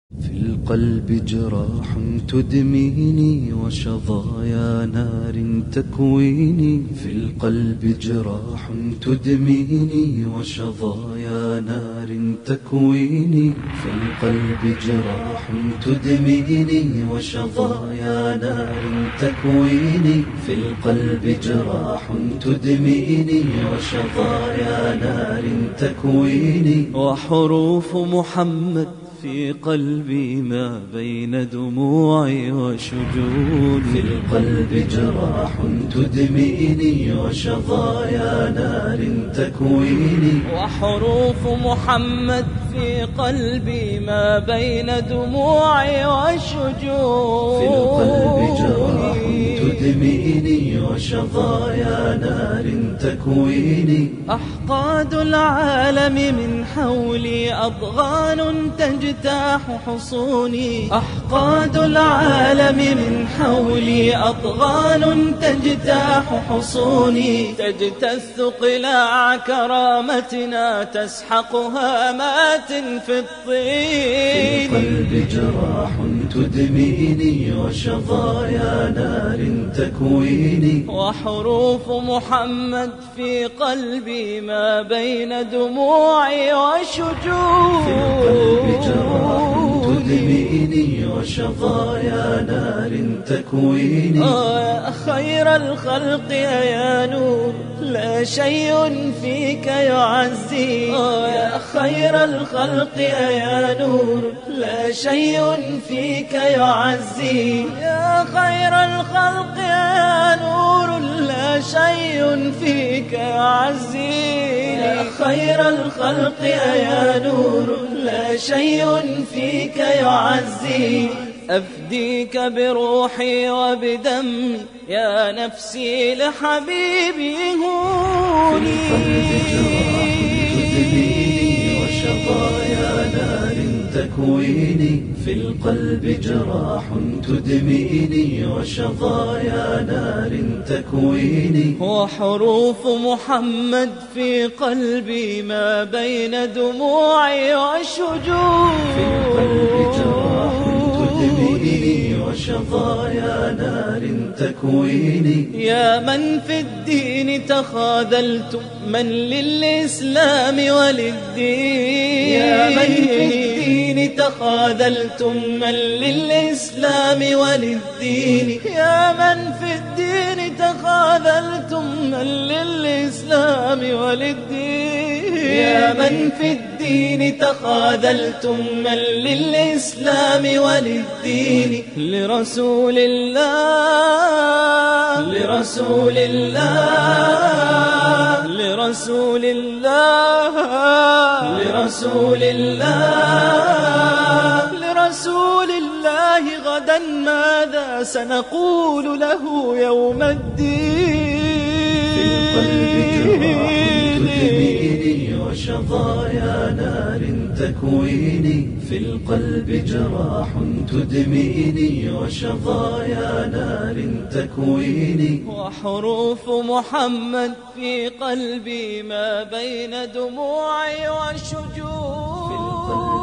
في القلب جراح تدميني وشظايا نار تكويني. في القلب جراح تدميني وشظايا نار تكويني. في القلب جراح تدميني وشظايا نار تكويني. في القلب جراح تدميني وشظايا نار تكويني. وحروف محمد في قلبي ما بين دموعي وشجوني. في القلب جراح تدميني وشظايا نار تكويني. وحروف محمد في قلبي ما بين دموعي وشجوني. في القلب جراح تدميني وشظايا نار تكويني. أحقاد العالم من حولي أضغان تجتاح حصوني. أحقاد العالم من حولي أضغان تجتاح حصوني. تجتث قلاع كرامتنا تسحق هامات في الطين. في القلب جراح تدميني وشظايا نار تكويني. وحروف محمد في قلبي ما بين دموعي وشجوني. في القلب جراح تدميني وشظايا نار تكويني. يا خير الخلق يا نور لا شيء فيك يعزي. يا خير الخلق يا نور لا شيء فيك يعزي. يا خير الخلق يا نور لا شيء فيك يعزي. يا خير الخلق يا نور لا شيء فيك يعزي. أفديك بروحي وبدمي يا نفسي لحبيبي هوني. في القلب جراح تدميني وشظايا نار تكويني. وحروف محمد في قلبي ما بين دموعي وشجوني. في القلب جراح تدميني وشظايا نار تكويني. يا من في الدين تخاذلتم من للإسلام وللدين. يا من في الدين تخاذلتم من للإسلام وللدين. يا من في الدين تخاذلتم من للإسلام وللدين. يا من في الدين تخاذلتم من للإسلام وللدين. لرسول الله لرسول الله لرسول الله لرسول الله لرسول الله غدا ماذا سنقول له يوم الدين. في القلب جراح تدميني وشظايا نار تكويني. في القلب جراح تدميني وشظايا نار تكويني. وحروف محمد في قلبي ما بين دموعي وشجوني.